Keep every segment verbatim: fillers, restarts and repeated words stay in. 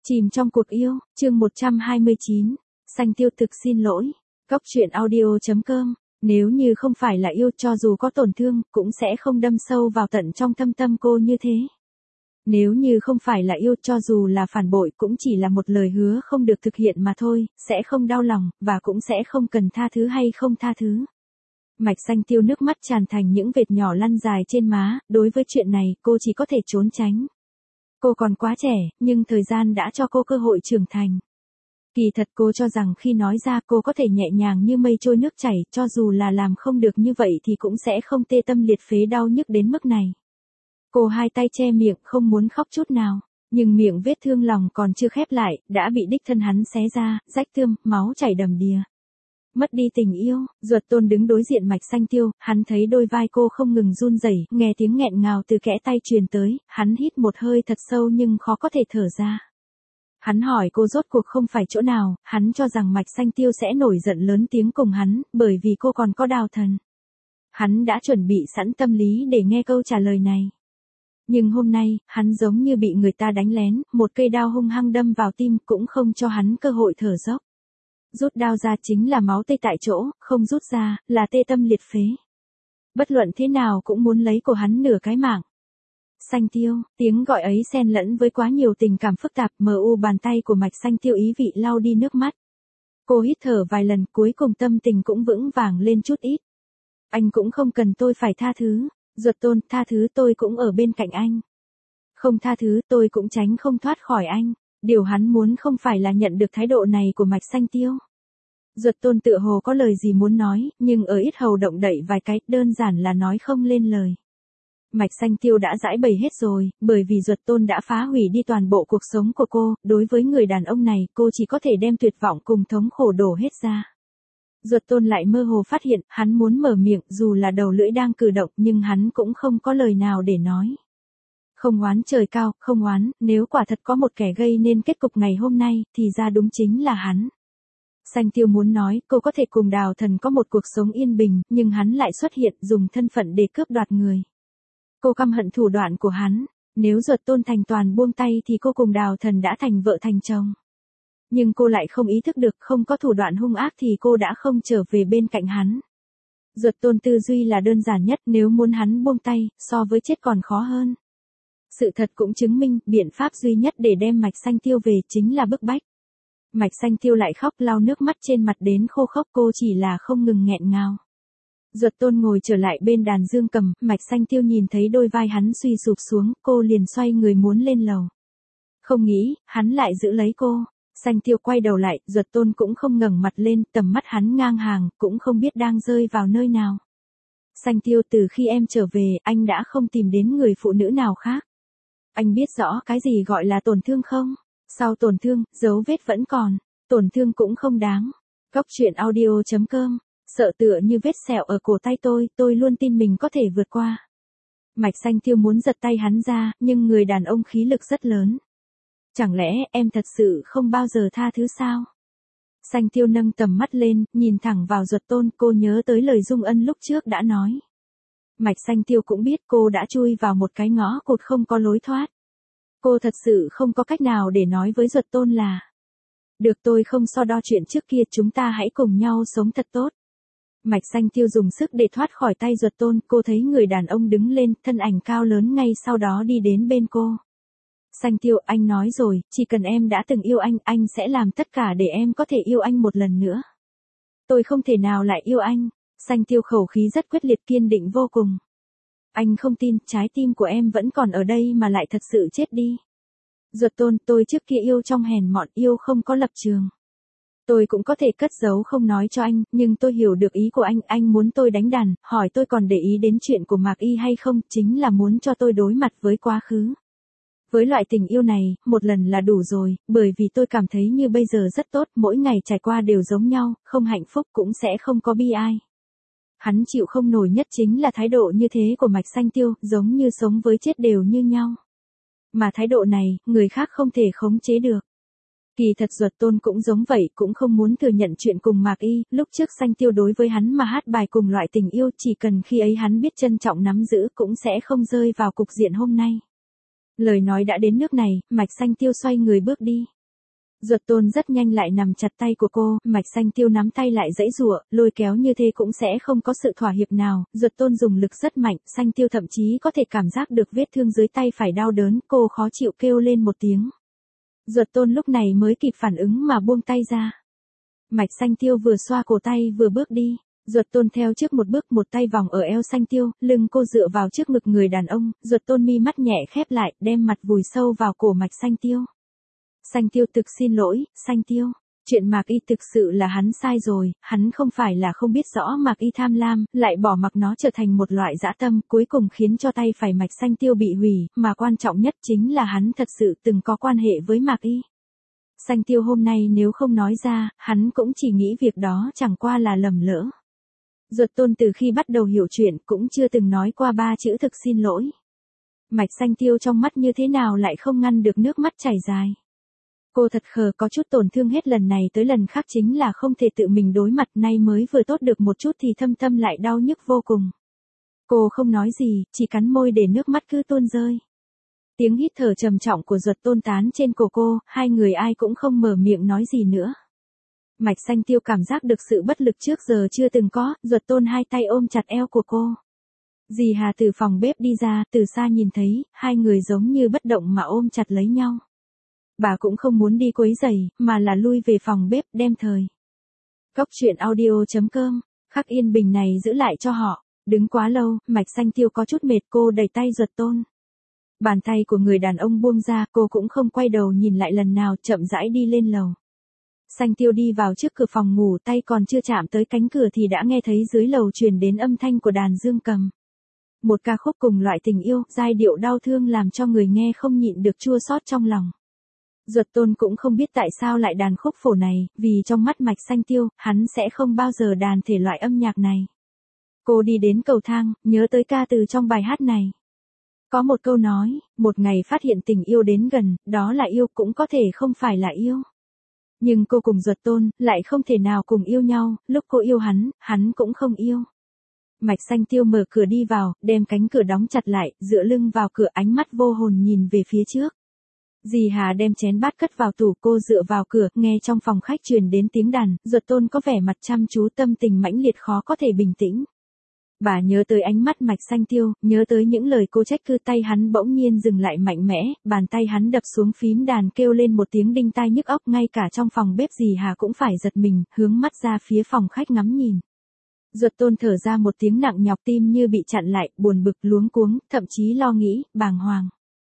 Chìm trong cuộc yêu, chương một trăm hai mươi chín. Xanh Tiêu thực xin lỗi. Góc truyện audio chấm com. Nếu như không phải là yêu, cho dù có tổn thương, cũng sẽ không đâm sâu vào tận trong thâm tâm cô như thế. Nếu như không phải là yêu, cho dù là phản bội cũng chỉ là một lời hứa không được thực hiện mà thôi, sẽ không đau lòng, và cũng sẽ không cần tha thứ hay không tha thứ. Mạch Xanh Tiêu nước mắt tràn thành những vệt nhỏ lăn dài trên má, đối với chuyện này, cô chỉ có thể trốn tránh. Cô còn quá trẻ, nhưng thời gian đã cho cô cơ hội trưởng thành. Kỳ thật cô cho rằng khi nói ra cô có thể nhẹ nhàng như mây trôi nước chảy, cho dù là làm không được như vậy thì cũng sẽ không tê tâm liệt phế đau nhức đến mức này. Cô hai tay che miệng không muốn khóc chút nào, nhưng miệng vết thương lòng còn chưa khép lại, đã bị đích thân hắn xé ra, rách tươm, máu chảy đầm đìa. Mất đi tình yêu, Duật Tôn đứng đối diện Mạch Xanh Tiêu, hắn thấy đôi vai cô không ngừng run rẩy, nghe tiếng nghẹn ngào từ kẽ tay truyền tới, hắn hít một hơi thật sâu nhưng khó có thể thở ra. Hắn hỏi cô rốt cuộc không phải chỗ nào, hắn cho rằng Mạch Xanh Tiêu sẽ nổi giận lớn tiếng cùng hắn, bởi vì cô còn có Đào Thần. Hắn đã chuẩn bị sẵn tâm lý để nghe câu trả lời này. Nhưng hôm nay, hắn giống như bị người ta đánh lén, một cây đao hung hăng đâm vào tim cũng không cho hắn cơ hội thở dốc. Rút đao ra chính là máu tê tại chỗ, không rút ra, là tê tâm liệt phế. Bất luận thế nào cũng muốn lấy của hắn nửa cái mạng. Xanh Tiêu, tiếng gọi ấy xen lẫn với quá nhiều tình cảm phức tạp, mờ u bàn tay của Mạch Xanh Tiêu ý vị lau đi nước mắt. Cô hít thở vài lần, cuối cùng tâm tình cũng vững vàng lên chút ít. Anh cũng không cần tôi phải tha thứ, Duật Tôn, tha thứ tôi cũng ở bên cạnh anh. Không tha thứ tôi cũng tránh không thoát khỏi anh. Điều hắn muốn không phải là nhận được thái độ này của Mạch Xanh Tiêu. Duật Tôn tựa hồ có lời gì muốn nói, nhưng ở ít hầu động đậy vài cái, đơn giản là nói không lên lời. Mạch Xanh Tiêu đã giãi bày hết rồi, bởi vì Duật Tôn đã phá hủy đi toàn bộ cuộc sống của cô, đối với người đàn ông này, cô chỉ có thể đem tuyệt vọng cùng thống khổ đổ hết ra. Duật Tôn lại mơ hồ phát hiện, hắn muốn mở miệng, dù là đầu lưỡi đang cử động, nhưng hắn cũng không có lời nào để nói. Không oán trời cao, không oán, nếu quả thật có một kẻ gây nên kết cục ngày hôm nay, thì ra đúng chính là hắn. Xanh Tiêu muốn nói, cô có thể cùng Đào Thần có một cuộc sống yên bình, nhưng hắn lại xuất hiện, dùng thân phận để cướp đoạt người. Cô căm hận thủ đoạn của hắn, nếu Duật Tôn thành toàn buông tay thì cô cùng Đào Thần đã thành vợ thành chồng. Nhưng cô lại không ý thức được, không có thủ đoạn hung ác thì cô đã không trở về bên cạnh hắn. Duật Tôn tư duy là đơn giản nhất, nếu muốn hắn buông tay, so với chết còn khó hơn. Sự thật cũng chứng minh, biện pháp duy nhất để đem Mạch Xanh Tiêu về chính là bức bách. Mạch Xanh Tiêu lại khóc lau nước mắt trên mặt đến khô khốc, cô chỉ là không ngừng nghẹn ngào. Duật Tôn ngồi trở lại bên đàn dương cầm, Mạch Xanh Tiêu nhìn thấy đôi vai hắn suy sụp xuống, cô liền xoay người muốn lên lầu. Không nghĩ, hắn lại giữ lấy cô. Xanh Tiêu quay đầu lại, Duật Tôn cũng không ngẩng mặt lên, tầm mắt hắn ngang hàng, cũng không biết đang rơi vào nơi nào. Xanh Tiêu, từ khi em trở về, anh đã không tìm đến người phụ nữ nào khác. Anh biết rõ cái gì gọi là tổn thương không? Sau tổn thương, dấu vết vẫn còn. Tổn thương cũng không đáng. Góc truyện audio chấm com. Sợ tựa như vết sẹo ở cổ tay tôi, tôi luôn tin mình có thể vượt qua. Mạch Xanh Tiêu muốn giật tay hắn ra, nhưng người đàn ông khí lực rất lớn. Chẳng lẽ em thật sự không bao giờ tha thứ sao? Xanh Tiêu nâng tầm mắt lên, nhìn thẳng vào Duật Tôn, cô nhớ tới lời Dung Ân lúc trước đã nói. Mạch Xanh Tiêu cũng biết cô đã chui vào một cái ngõ cụt không có lối thoát. Cô thật sự không có cách nào để nói với Duật Tôn là: được, tôi không so đo chuyện trước kia, chúng ta hãy cùng nhau sống thật tốt. Mạch Xanh Tiêu dùng sức để thoát khỏi tay Duật Tôn, cô thấy người đàn ông đứng lên, thân ảnh cao lớn ngay sau đó đi đến bên cô. Xanh Tiêu, anh nói rồi, chỉ cần em đã từng yêu anh, anh sẽ làm tất cả để em có thể yêu anh một lần nữa. Tôi không thể nào lại yêu anh. Xanh Tiêu khẩu khí rất quyết liệt, kiên định vô cùng. Anh không tin, trái tim của em vẫn còn ở đây mà lại thật sự chết đi. Duật Tôn, tôi trước kia yêu trong hèn mọn, yêu không có lập trường. Tôi cũng có thể cất giấu không nói cho anh, nhưng tôi hiểu được ý của anh, anh muốn tôi đánh đàn, hỏi tôi còn để ý đến chuyện của Mạc Y hay không, chính là muốn cho tôi đối mặt với quá khứ. Với loại tình yêu này, một lần là đủ rồi, bởi vì tôi cảm thấy như bây giờ rất tốt, mỗi ngày trải qua đều giống nhau, không hạnh phúc cũng sẽ không có bi ai. Hắn chịu không nổi nhất chính là thái độ như thế của Mạch Xanh Tiêu, giống như sống với chết đều như nhau. Mà thái độ này, người khác không thể khống chế được. Kỳ thật Duật Tôn cũng giống vậy, cũng không muốn thừa nhận chuyện cùng Mạc Y, lúc trước Xanh Tiêu đối với hắn mà hát bài cùng loại tình yêu, chỉ cần khi ấy hắn biết trân trọng nắm giữ cũng sẽ không rơi vào cục diện hôm nay. Lời nói đã đến nước này, Mạch Xanh Tiêu xoay người bước đi. Duật Tôn rất nhanh lại nằm chặt tay của cô, Mạch Xanh Tiêu nắm tay lại giãy giụa, lôi kéo như thế cũng sẽ không có sự thỏa hiệp nào, Duật Tôn dùng lực rất mạnh, Xanh Tiêu thậm chí có thể cảm giác được vết thương dưới tay phải đau đớn, cô khó chịu kêu lên một tiếng. Duật Tôn lúc này mới kịp phản ứng mà buông tay ra. Mạch Xanh Tiêu vừa xoa cổ tay vừa bước đi. Duật Tôn theo trước một bước, một tay vòng ở eo Xanh Tiêu, lưng cô dựa vào trước ngực người đàn ông, Duật Tôn mi mắt nhẹ khép lại, đem mặt vùi sâu vào cổ Mạch Xanh Tiêu. Xanh Tiêu thực xin lỗi, Xanh Tiêu. Chuyện Mạc Y thực sự là hắn sai rồi, hắn không phải là không biết rõ Mạc Y tham lam, lại bỏ mặc nó trở thành một loại dã tâm, cuối cùng khiến cho tay phải Mạch Xanh Tiêu bị hủy, mà quan trọng nhất chính là hắn thật sự từng có quan hệ với Mạc Y. Xanh Tiêu hôm nay nếu không nói ra, hắn cũng chỉ nghĩ việc đó chẳng qua là lầm lỡ. Duật Tôn từ khi bắt đầu hiểu chuyện cũng chưa từng nói qua ba chữ thực xin lỗi. Mạch Xanh Tiêu trong mắt như thế nào lại không ngăn được nước mắt chảy dài. Cô thật khờ, có chút tổn thương hết lần này tới lần khác chính là không thể tự mình đối mặt, nay mới vừa tốt được một chút thì thâm tâm lại đau nhức vô cùng. Cô không nói gì, chỉ cắn môi để nước mắt cứ tuôn rơi. Tiếng hít thở trầm trọng của Duật Tôn tán trên cổ cô, hai người ai cũng không mở miệng nói gì nữa. Mạch Xanh Tiêu cảm giác được sự bất lực trước giờ chưa từng có, Duật Tôn hai tay ôm chặt eo của cô. Dì Hà từ phòng bếp đi ra, từ xa nhìn thấy, hai người giống như bất động mà ôm chặt lấy nhau. Bà cũng không muốn đi quấy rầy, mà là lui về phòng bếp đem thời. Cốc truyện audio chấm com, khắc yên bình này giữ lại cho họ. Đứng quá lâu, Mạch Xanh Tiêu có chút mệt, cô đẩy tay Duật Tôn. Bàn tay của người đàn ông buông ra, cô cũng không quay đầu nhìn lại lần nào, chậm rãi đi lên lầu. Xanh Tiêu đi vào trước cửa phòng ngủ, tay còn chưa chạm tới cánh cửa thì đã nghe thấy dưới lầu truyền đến âm thanh của đàn dương cầm. Một ca khúc cùng loại tình yêu, giai điệu đau thương làm cho người nghe không nhịn được chua xót trong lòng. Duật Tôn cũng không biết tại sao lại đàn khúc phổ này, vì trong mắt Mạch Xanh Tiêu, hắn sẽ không bao giờ đàn thể loại âm nhạc này. Cô đi đến cầu thang, nhớ tới ca từ trong bài hát này. Có một câu nói, một ngày phát hiện tình yêu đến gần, đó là yêu, cũng có thể không phải là yêu. Nhưng cô cùng Duật Tôn, lại không thể nào cùng yêu nhau, lúc cô yêu hắn, hắn cũng không yêu. Mạch Xanh Tiêu mở cửa đi vào, đem cánh cửa đóng chặt lại, dựa lưng vào cửa, ánh mắt vô hồn nhìn về phía trước. Dì Hà đem chén bát cất vào tủ, cô dựa vào cửa, nghe trong phòng khách truyền đến tiếng đàn, Duật Tôn có vẻ mặt chăm chú, tâm tình mãnh liệt khó có thể bình tĩnh. Bà nhớ tới ánh mắt Mạch Xanh Tiêu, nhớ tới những lời cô trách cứ, tay hắn bỗng nhiên dừng lại mạnh mẽ, bàn tay hắn đập xuống phím đàn kêu lên một tiếng đinh tai nhức óc, ngay cả trong phòng bếp dì Hà cũng phải giật mình, hướng mắt ra phía phòng khách ngắm nhìn. Duật Tôn thở ra một tiếng nặng nhọc, tim như bị chặn lại, buồn bực, luống cuống, thậm chí lo nghĩ, bàng hoàng.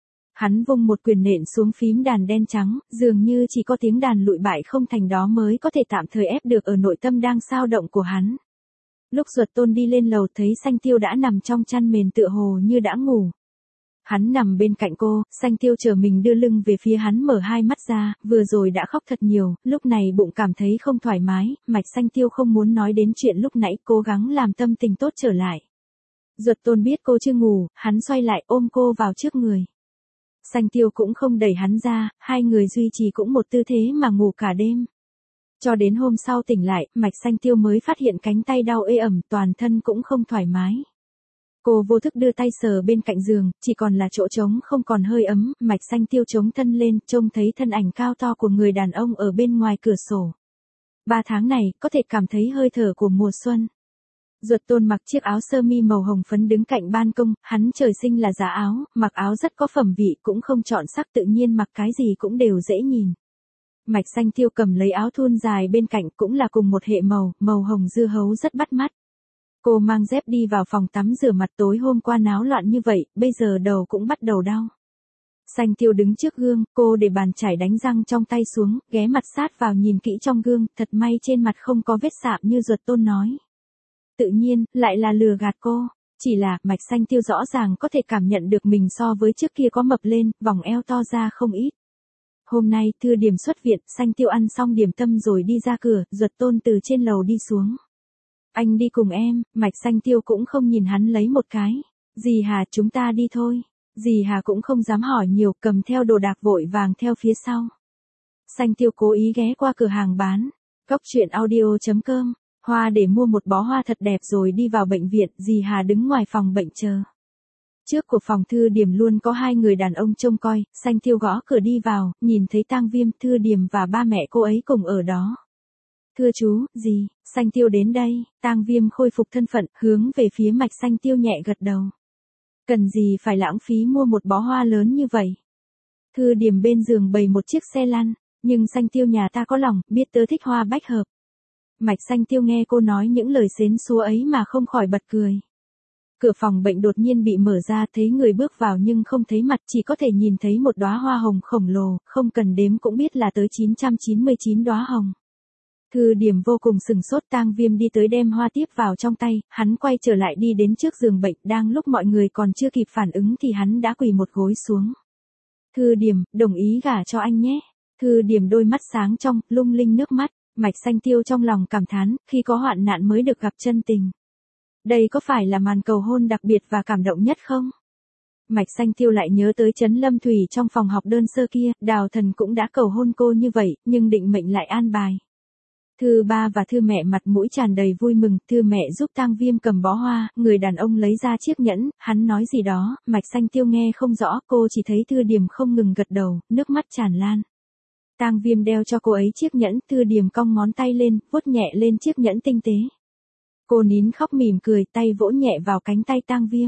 Hắn vung một quyền nện xuống phím đàn đen trắng, dường như chỉ có tiếng đàn lụi bại không thành đó mới có thể tạm thời ép được ở nội tâm đang xao động của hắn. Lúc Duật Tôn đi lên lầu thấy Xanh Tiêu đã nằm trong chăn mền tựa hồ như đã ngủ. Hắn nằm bên cạnh cô, Xanh Tiêu chờ mình đưa lưng về phía hắn, mở hai mắt ra, vừa rồi đã khóc thật nhiều, lúc này bụng cảm thấy không thoải mái, Mạch Xanh Tiêu không muốn nói đến chuyện lúc nãy, cố gắng làm tâm tình tốt trở lại. Duật Tôn biết cô chưa ngủ, hắn xoay lại ôm cô vào trước người. Xanh Tiêu cũng không đẩy hắn ra, hai người duy trì cũng một tư thế mà ngủ cả đêm. Cho đến hôm sau tỉnh lại, Mạch Xanh Tiêu mới phát hiện cánh tay đau ê ẩm, toàn thân cũng không thoải mái. Cô vô thức đưa tay sờ bên cạnh giường, chỉ còn là chỗ trống không còn hơi ấm, Mạch Xanh Tiêu chống thân lên, trông thấy thân ảnh cao to của người đàn ông ở bên ngoài cửa sổ. Ba tháng này, có thể cảm thấy hơi thở của mùa xuân. Duật Tôn mặc chiếc áo sơ mi màu hồng phấn đứng cạnh ban công, hắn trời sinh là giá áo, mặc áo rất có phẩm vị, cũng không chọn sắc, tự nhiên mặc cái gì cũng đều dễ nhìn. Mạch Xanh Tiêu cầm lấy áo thun dài bên cạnh, cũng là cùng một hệ màu, màu hồng dưa hấu rất bắt mắt. Cô mang dép đi vào phòng tắm rửa mặt, tối hôm qua náo loạn như vậy, bây giờ đầu cũng bắt đầu đau. Xanh Tiêu đứng trước gương, cô để bàn chải đánh răng trong tay xuống, ghé mặt sát vào nhìn kỹ trong gương, thật may trên mặt không có vết sạm như Duật Tôn nói. Tự nhiên, lại là lừa gạt cô. Chỉ là, Mạch Xanh Tiêu rõ ràng có thể cảm nhận được mình so với trước kia có mập lên, vòng eo to ra không ít. Hôm nay, Thư Điểm xuất viện, Xanh Tiêu ăn xong điểm tâm rồi đi ra cửa, Duật Tôn từ trên lầu đi xuống. Anh đi cùng em, Mạch Xanh Tiêu cũng không nhìn hắn lấy một cái. Dì Hà, chúng ta đi thôi. Dì Hà cũng không dám hỏi nhiều, cầm theo đồ đạc vội vàng theo phía sau. Xanh Tiêu cố ý ghé qua cửa hàng bán. Cốc truyện audio chấm com. Hoa để mua một bó hoa thật đẹp rồi đi vào bệnh viện, dì Hà đứng ngoài phòng bệnh chờ. Trước của phòng Thư Điểm luôn có hai người đàn ông trông coi, Xanh Tiêu gõ cửa đi vào, nhìn thấy Tang Viêm, Thư Điểm và ba mẹ cô ấy cùng ở đó. Thưa chú, gì, Xanh Tiêu đến đây, Tang Viêm khôi phục thân phận, hướng về phía Mạch Xanh Tiêu nhẹ gật đầu. Cần gì phải lãng phí mua một bó hoa lớn như vậy? Thư Điểm bên giường bày một chiếc xe lăn, nhưng Xanh Tiêu nhà ta có lòng, biết tớ thích hoa bách hợp. Mạch Xanh Tiêu nghe cô nói những lời xến xúa ấy mà không khỏi bật cười. Cửa phòng bệnh đột nhiên bị mở ra, thấy người bước vào nhưng không thấy mặt, chỉ có thể nhìn thấy một đóa hoa hồng khổng lồ, không cần đếm cũng biết là tới chín trăm chín mươi chín đóa hồng. Thư Điểm vô cùng sừng sốt, Tang Viêm đi tới đem hoa tiếp vào trong tay, hắn quay trở lại đi đến trước giường bệnh, đang lúc mọi người còn chưa kịp phản ứng thì hắn đã quỳ một gối xuống. Thư Điểm, đồng ý gả cho anh nhé. Thư Điểm đôi mắt sáng trong, lung linh nước mắt, Mạch Xanh Tiêu trong lòng cảm thán, khi có hoạn nạn mới được gặp chân tình. Đây có phải là màn cầu hôn đặc biệt và cảm động nhất không? Mạch Xanh Tiêu lại nhớ tới Trấn Lâm Thủy trong phòng học đơn sơ kia, Đào Thần cũng đã cầu hôn cô như vậy, nhưng định mệnh lại an bài. Thư ba và Thư mẹ mặt mũi tràn đầy vui mừng, Thư mẹ giúp Tang Viêm cầm bó hoa, người đàn ông lấy ra chiếc nhẫn, hắn nói gì đó, Mạch Xanh Tiêu nghe không rõ, cô chỉ thấy Thư Điểm không ngừng gật đầu, nước mắt tràn lan. Tang Viêm đeo cho cô ấy chiếc nhẫn, Thư Điểm cong ngón tay lên, vuốt nhẹ lên chiếc nhẫn tinh tế. Cô nín khóc mỉm cười, tay vỗ nhẹ vào cánh tay Tang Viêm.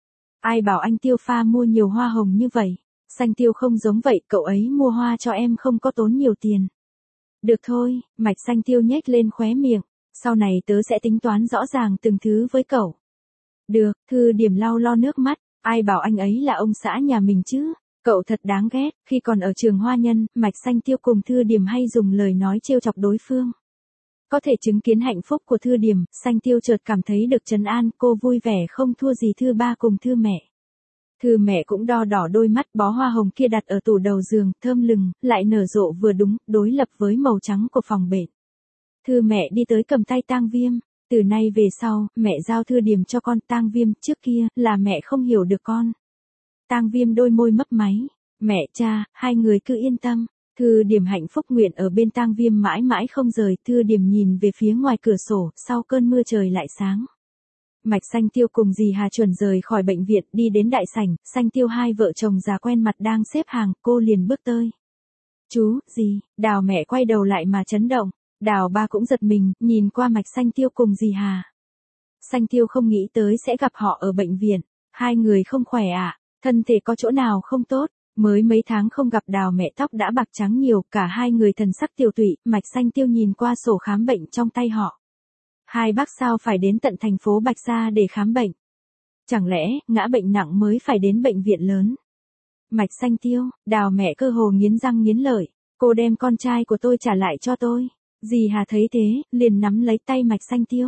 Ai bảo anh Tiêu pha mua nhiều hoa hồng như vậy? Xanh Tiêu không giống vậy, cậu ấy mua hoa cho em không có tốn nhiều tiền. Được thôi, Mạch Xanh Tiêu nhếch lên khóe miệng, sau này tớ sẽ tính toán rõ ràng từng thứ với cậu. Được, Thư Điểm lau lo nước mắt, ai bảo anh ấy là ông xã nhà mình chứ? Cậu thật đáng ghét, khi còn ở trường Hoa Nhân, Mạch Xanh Tiêu cùng Thư Điểm hay dùng lời nói trêu chọc đối phương. Có thể chứng kiến hạnh phúc của Thư Điểm, Xanh Tiêu chợt cảm thấy được trấn an, cô vui vẻ không thua gì Thư ba cùng Thư mẹ. Thư mẹ cũng đo đỏ đôi mắt, bó hoa hồng kia đặt ở tủ đầu giường, thơm lừng, lại nở rộ vừa đúng, đối lập với màu trắng của phòng bệnh. Thư mẹ đi tới cầm tay Tang Viêm, từ nay về sau, mẹ giao Thư Điểm cho con. Tang Viêm, trước kia, là mẹ không hiểu được con. Tang Viêm đôi môi mấp máy, mẹ cha, hai người cứ yên tâm. Thư Điểm hạnh phúc nguyện ở bên Tang Viêm mãi mãi không rời. Thư Điểm nhìn về phía ngoài cửa sổ, sau cơn mưa trời lại sáng. Mạch Xanh Tiêu cùng dì Hà chuẩn rời khỏi bệnh viện, đi đến đại sảnh, Xanh Tiêu hai vợ chồng già quen mặt đang xếp hàng, cô liền bước tới. Chú, dì, Đào mẹ quay đầu lại mà chấn động, Đào ba cũng giật mình, nhìn qua Mạch Xanh Tiêu cùng dì Hà. Xanh Tiêu không nghĩ tới sẽ gặp họ ở bệnh viện, hai người không khỏe à, thân thể có chỗ nào không tốt, mới mấy tháng không gặp Đào mẹ tóc đã bạc trắng nhiều, cả hai người thần sắc tiều tụy. Mạch Xanh Tiêu nhìn qua sổ khám bệnh trong tay họ. Hai bác sao phải đến tận thành phố Bạch Sa để khám bệnh? Chẳng lẽ, ngã bệnh nặng mới phải đến bệnh viện lớn? Mạch Xanh Tiêu, Đào mẹ cơ hồ nghiến răng nghiến lợi, cô đem con trai của tôi trả lại cho tôi. Dì Hà thấy thế, liền nắm lấy tay Mạch Xanh Tiêu.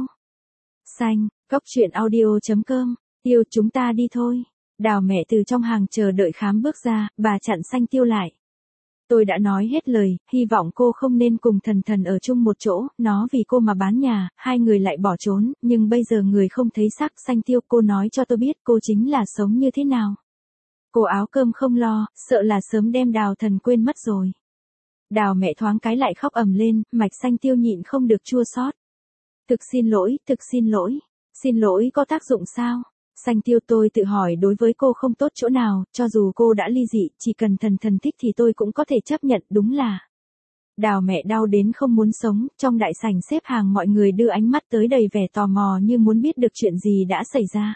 Xanh, góc truyện audio chấm com, Tiêu chúng ta đi thôi. Đào mẹ từ trong hàng chờ đợi khám bước ra, bà chặn Xanh Tiêu lại. Tôi đã nói hết lời, hy vọng cô không nên cùng Thần Thần ở chung một chỗ, nó vì cô mà bán nhà, hai người lại bỏ trốn, nhưng bây giờ người không thấy xác. Xanh Tiêu, cô nói cho tôi biết cô chính là sống như thế nào. Cô áo cơm không lo, sợ là sớm đem Đào Thần quên mất rồi. Đào mẹ thoáng cái lại khóc ầm lên, Mạch Xanh Tiêu nhịn không được chua xót. Thực xin lỗi, thực xin lỗi, xin lỗi có tác dụng sao? Xanh Tiêu, tôi tự hỏi đối với cô không tốt chỗ nào, cho dù cô đã ly dị, chỉ cần Thần Thần thích thì tôi cũng có thể chấp nhận, đúng là. Đào mẹ đau đến không muốn sống, trong đại sảnh xếp hàng mọi người đưa ánh mắt tới đầy vẻ tò mò như muốn biết được chuyện gì đã xảy ra.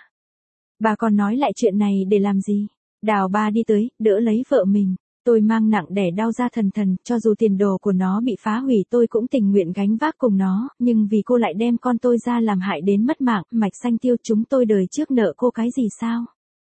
Bà còn nói lại chuyện này để làm gì? Đào ba đi tới, đỡ lấy vợ mình. Tôi mang nặng đẻ đau ra Thần Thần, cho dù tiền đồ của nó bị phá hủy tôi cũng tình nguyện gánh vác cùng nó, nhưng vì cô lại đem con tôi ra làm hại đến mất mạng. Mạch Xanh Tiêu, chúng tôi đời trước nợ cô cái gì sao?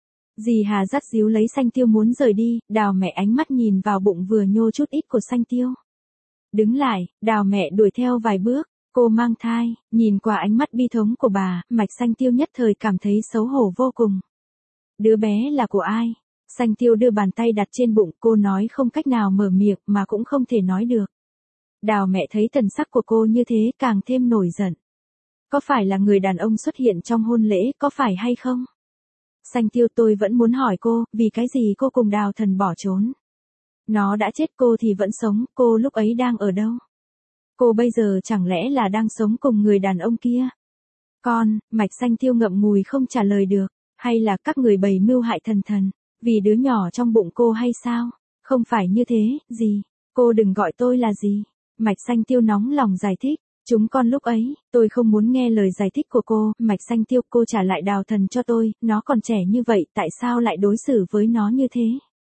Dì Hà dắt díu lấy Xanh Tiêu muốn rời đi, Đào mẹ ánh mắt nhìn vào bụng vừa nhô chút ít của Xanh Tiêu. Đứng lại, Đào mẹ đuổi theo vài bước, cô mang thai, nhìn qua ánh mắt bi thống của bà, Mạch Xanh Tiêu nhất thời cảm thấy xấu hổ vô cùng. Đứa bé là của ai? Xanh Tiêu đưa bàn tay đặt trên bụng, cô nói không cách nào mở miệng mà cũng không thể nói được. Đào mẹ thấy thần sắc của cô như thế càng thêm nổi giận. Có phải là người đàn ông xuất hiện trong hôn lễ, có phải hay không? Xanh Tiêu, tôi vẫn muốn hỏi cô, vì cái gì cô cùng Đào Thần bỏ trốn? Nó đã chết, cô thì vẫn sống, cô lúc ấy đang ở đâu? Cô bây giờ chẳng lẽ là đang sống cùng người đàn ông kia? Con, Mạch Xanh Tiêu ngậm ngùi không trả lời được. Hay là các người bày mưu hại Thần Thần, vì đứa nhỏ trong bụng cô hay sao? Không phải như thế, gì? Cô đừng gọi tôi là gì? Mạch Xanh Tiêu nóng lòng giải thích. Chúng con lúc ấy, tôi không muốn nghe lời giải thích của cô, Mạch Xanh Tiêu, cô trả lại Đào Thần cho tôi, nó còn trẻ như vậy, tại sao lại đối xử với nó như thế?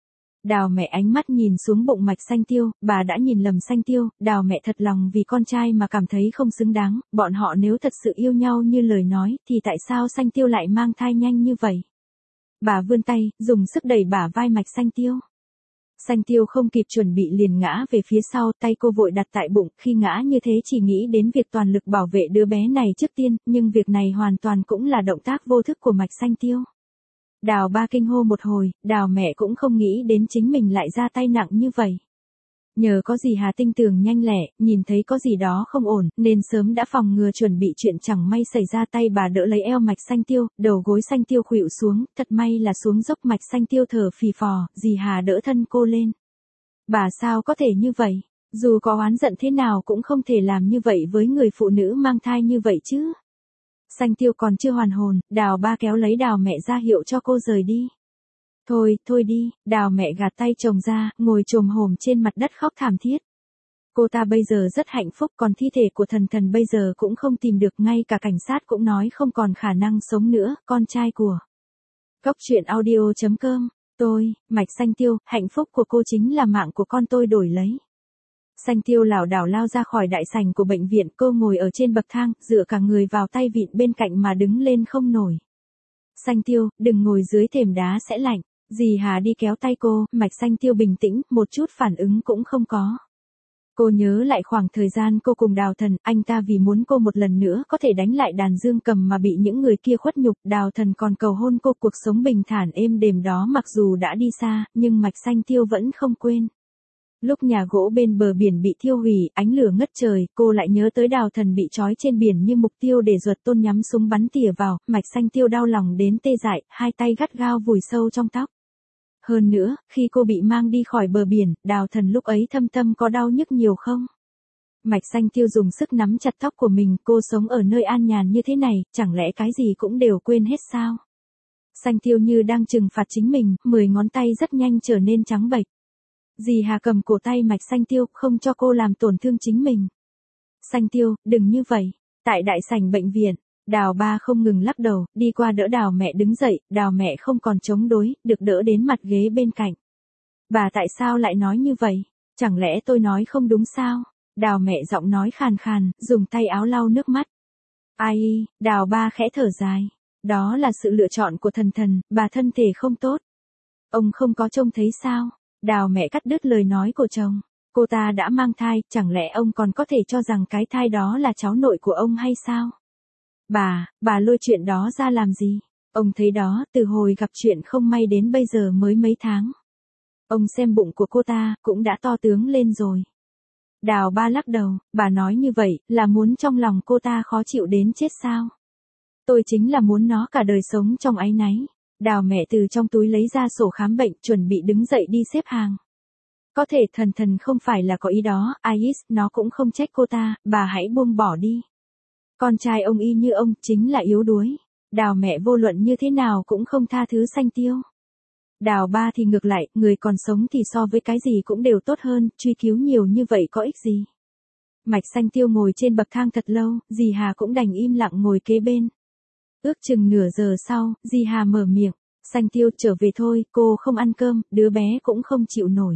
Đào mẹ ánh mắt nhìn xuống bụng Mạch Xanh Tiêu, bà đã nhìn lầm Xanh Tiêu, Đào mẹ thật lòng vì con trai mà cảm thấy không xứng đáng, bọn họ nếu thật sự yêu nhau như lời nói, thì tại sao Xanh Tiêu lại mang thai nhanh như vậy? Bà vươn tay, dùng sức đẩy bả vai Mạch Xanh Tiêu. Xanh Tiêu không kịp chuẩn bị liền ngã về phía sau, tay cô vội đặt tại bụng, khi ngã như thế chỉ nghĩ đến việc toàn lực bảo vệ đứa bé này trước tiên, nhưng việc này hoàn toàn cũng là động tác vô thức của Mạch Xanh Tiêu. Đào ba kinh hô một hồi, Đào mẹ cũng không nghĩ đến chính mình lại ra tay nặng như vậy. Nhờ có dì Hà tinh tường nhanh lẹ, nhìn thấy có gì đó không ổn, nên sớm đã phòng ngừa chuẩn bị chuyện chẳng may xảy ra, tay bà đỡ lấy eo Mạch Xanh Tiêu, đầu gối Xanh Tiêu khuỵu xuống, thật may là xuống dốc. Mạch Xanh Tiêu thở phì phò, dì Hà đỡ thân cô lên. Bà sao có thể như vậy, dù có oán giận thế nào cũng không thể làm như vậy với người phụ nữ mang thai như vậy chứ. Xanh Tiêu còn chưa hoàn hồn, Đào ba kéo lấy Đào mẹ ra hiệu cho cô rời đi. Thôi, thôi đi, Đào mẹ gạt tay chồng ra, ngồi chồm hổm trên mặt đất khóc thảm thiết. Cô ta bây giờ rất hạnh phúc, còn thi thể của Thần Thần bây giờ cũng không tìm được, ngay cả cảnh sát cũng nói không còn khả năng sống nữa, con trai của. Góc truyện audio chấm com, tôi, Mạch Xanh Tiêu, hạnh phúc của cô chính là mạng của con tôi đổi lấy. Xanh Tiêu lảo đảo lao ra khỏi đại sảnh của bệnh viện, cô ngồi ở trên bậc thang, dựa cả người vào tay vịn bên cạnh mà đứng lên không nổi. Xanh Tiêu, đừng ngồi dưới thềm đá sẽ lạnh. Dì Hà đi kéo tay cô, Mạch Xanh Tiêu bình tĩnh, một chút phản ứng cũng không có. Cô nhớ lại khoảng thời gian cô cùng Đào Thần, anh ta vì muốn cô một lần nữa có thể đánh lại đàn dương cầm mà bị những người kia khuất nhục, Đào Thần còn cầu hôn cô, cuộc sống bình thản êm đềm đó mặc dù đã đi xa, nhưng Mạch Xanh Tiêu vẫn không quên. Lúc nhà gỗ bên bờ biển bị thiêu hủy, ánh lửa ngất trời, cô lại nhớ tới Đào Thần bị trói trên biển như mục tiêu để Duật Tôn nhắm súng bắn tỉa vào, Mạch Xanh Tiêu đau lòng đến tê dại, hai tay gắt gao vùi sâu trong tóc. Hơn nữa, khi cô bị mang đi khỏi bờ biển, Đào Thần lúc ấy thâm tâm có đau nhức nhiều không? Mạch Xanh Tiêu dùng sức nắm chặt tóc của mình, cô sống ở nơi an nhàn như thế này, chẳng lẽ cái gì cũng đều quên hết sao? Xanh Tiêu như đang trừng phạt chính mình, mười ngón tay rất nhanh trở nên trắng bệch. Dì Hà cầm cổ tay Mạch Xanh Tiêu, không cho cô làm tổn thương chính mình. Xanh Tiêu, đừng như vậy. Tại đại sảnh bệnh viện, Đào ba không ngừng lắc đầu, đi qua đỡ Đào mẹ đứng dậy, Đào mẹ không còn chống đối, được đỡ đến mặt ghế bên cạnh. Bà tại sao lại nói như vậy? Chẳng lẽ tôi nói không đúng sao? Đào mẹ giọng nói khàn khàn, dùng tay áo lau nước mắt. Ai, Đào ba khẽ thở dài. Đó là sự lựa chọn của Thần Thần, bà thân thể không tốt. Ông không có trông thấy sao? Đào mẹ cắt đứt lời nói của chồng. Cô ta đã mang thai, chẳng lẽ ông còn có thể cho rằng cái thai đó là cháu nội của ông hay sao? Bà, bà lôi chuyện đó ra làm gì? Ông thấy đó, từ hồi gặp chuyện không may đến bây giờ mới mấy tháng. Ông xem bụng của cô ta, cũng đã to tướng lên rồi. Đào ba lắc đầu, bà nói như vậy, là muốn trong lòng cô ta khó chịu đến chết sao? Tôi chính là muốn nó cả đời sống trong áy náy. Đào mẹ từ trong túi lấy ra sổ khám bệnh, chuẩn bị đứng dậy đi xếp hàng. Có thể Thần Thần không phải là có ý đó, Ais, nó cũng không trách cô ta, bà hãy buông bỏ đi. Con trai ông y như ông, chính là yếu đuối. Đào mẹ vô luận như thế nào cũng không tha thứ Xanh Tiêu. Đào ba thì ngược lại, người còn sống thì so với cái gì cũng đều tốt hơn, truy cứu nhiều như vậy có ích gì. Mạch Xanh Tiêu ngồi trên bậc thang thật lâu, dì Hà cũng đành im lặng ngồi kế bên. Ước chừng nửa giờ sau, dì Hà mở miệng, Xanh Tiêu trở về thôi, cô không ăn cơm, đứa bé cũng không chịu nổi.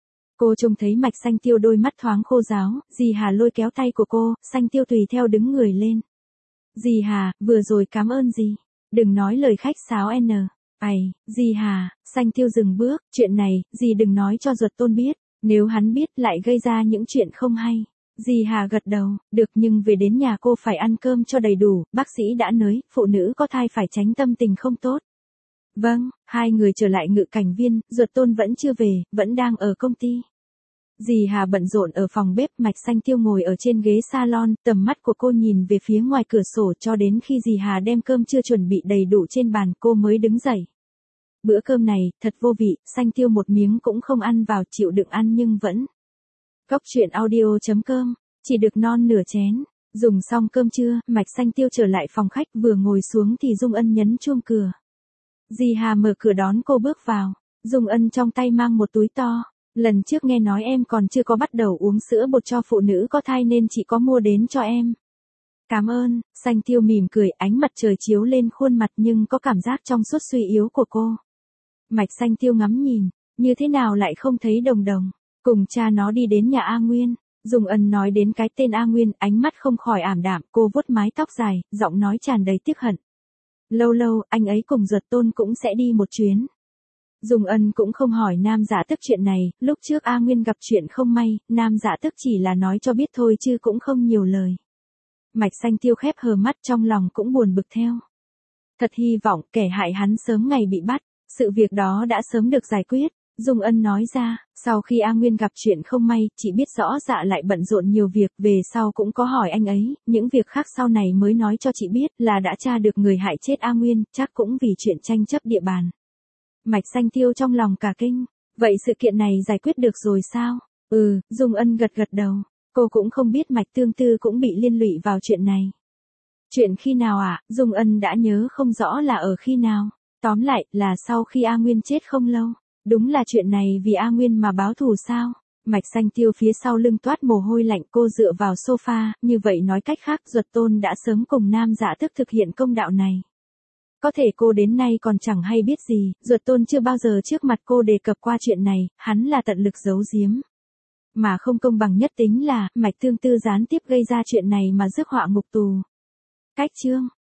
Cô trông thấy Mạch Xanh Tiêu đôi mắt thoáng khô ráo, dì Hà lôi kéo tay của cô, Xanh Tiêu tùy theo đứng người lên. Dì Hà, vừa rồi cảm ơn dì. Đừng nói lời khách sáo n. Ây, dì Hà, Xanh Tiêu dừng bước, chuyện này, dì đừng nói cho Duật Tôn biết, nếu hắn biết lại gây ra những chuyện không hay. Dì Hà gật đầu, được, nhưng về đến nhà cô phải ăn cơm cho đầy đủ, bác sĩ đã nói, phụ nữ có thai phải tránh tâm tình không tốt. Vâng, hai người trở lại ngự cảnh viên, Duật Tôn vẫn chưa về, vẫn đang ở công ty. Dì Hà bận rộn ở phòng bếp, Mạch Xanh Tiêu ngồi ở trên ghế salon, tầm mắt của cô nhìn về phía ngoài cửa sổ cho đến khi dì Hà đem cơm chưa chuẩn bị đầy đủ trên bàn cô mới đứng dậy. Bữa cơm này, thật vô vị, Xanh Tiêu một miếng cũng không ăn vào, chịu đựng ăn nhưng vẫn. Góc truyện audio chấm com, chỉ được non nửa chén. Dùng xong cơm trưa, Mạch Xanh Tiêu trở lại phòng khách, vừa ngồi xuống thì Dung Ân nhấn chuông cửa. Dì Hà mở cửa đón cô bước vào. Dung Ân trong tay mang một túi to. Lần trước nghe nói em còn chưa có bắt đầu uống sữa bột cho phụ nữ có thai nên chị có mua đến cho em. Cảm ơn, Xanh Tiêu mỉm cười, ánh mặt trời chiếu lên khuôn mặt nhưng có cảm giác trong suốt suy yếu của cô. Mạch Xanh Tiêu ngắm nhìn, như thế nào lại không thấy Đồng Đồng, cùng cha nó đi đến nhà A Nguyên. Dung Ân nói đến cái tên A Nguyên, ánh mắt không khỏi ảm đạm, cô vuốt mái tóc dài, giọng nói tràn đầy tiếc hận. Lâu lâu, anh ấy cùng Duật Tôn cũng sẽ đi một chuyến. Dung Ân cũng không hỏi Nam Dạ Tức chuyện này, lúc trước A Nguyên gặp chuyện không may, Nam Dạ Tức chỉ là nói cho biết thôi chứ cũng không nhiều lời. Mạch Xanh Tiêu khép hờ mắt, trong lòng cũng buồn bực theo. Thật hy vọng kẻ hại hắn sớm ngày bị bắt, sự việc đó đã sớm được giải quyết. Dung Ân nói ra, sau khi A Nguyên gặp chuyện không may, chị biết rõ Dạ lại bận rộn nhiều việc, về sau cũng có hỏi anh ấy, những việc khác sau này mới nói cho chị biết là đã tra được người hại chết A Nguyên, chắc cũng vì chuyện tranh chấp địa bàn. Mạch Xanh Tiêu trong lòng cả kinh, vậy sự kiện này giải quyết được rồi sao? Ừ, Dung Ân gật gật đầu, cô cũng không biết Mạch Tương Tư cũng bị liên lụy vào chuyện này. Chuyện khi nào ạ? À? Dung Ân đã nhớ không rõ là ở khi nào, tóm lại là sau khi A Nguyên chết không lâu. Đúng là chuyện này vì A Nguyên mà báo thù sao? Mạch Xanh Tiêu phía sau lưng toát mồ hôi lạnh, cô dựa vào sofa, như vậy nói cách khác Duật Tôn đã sớm cùng Nam Dạ Tức thực hiện công đạo này. Có thể cô đến nay còn chẳng hay biết gì, Duật Tôn chưa bao giờ trước mặt cô đề cập qua chuyện này, hắn là tận lực giấu giếm. Mà không công bằng nhất tính là, Mạch Tương Tư gián tiếp gây ra chuyện này mà rước họa ngục tù. Cách chương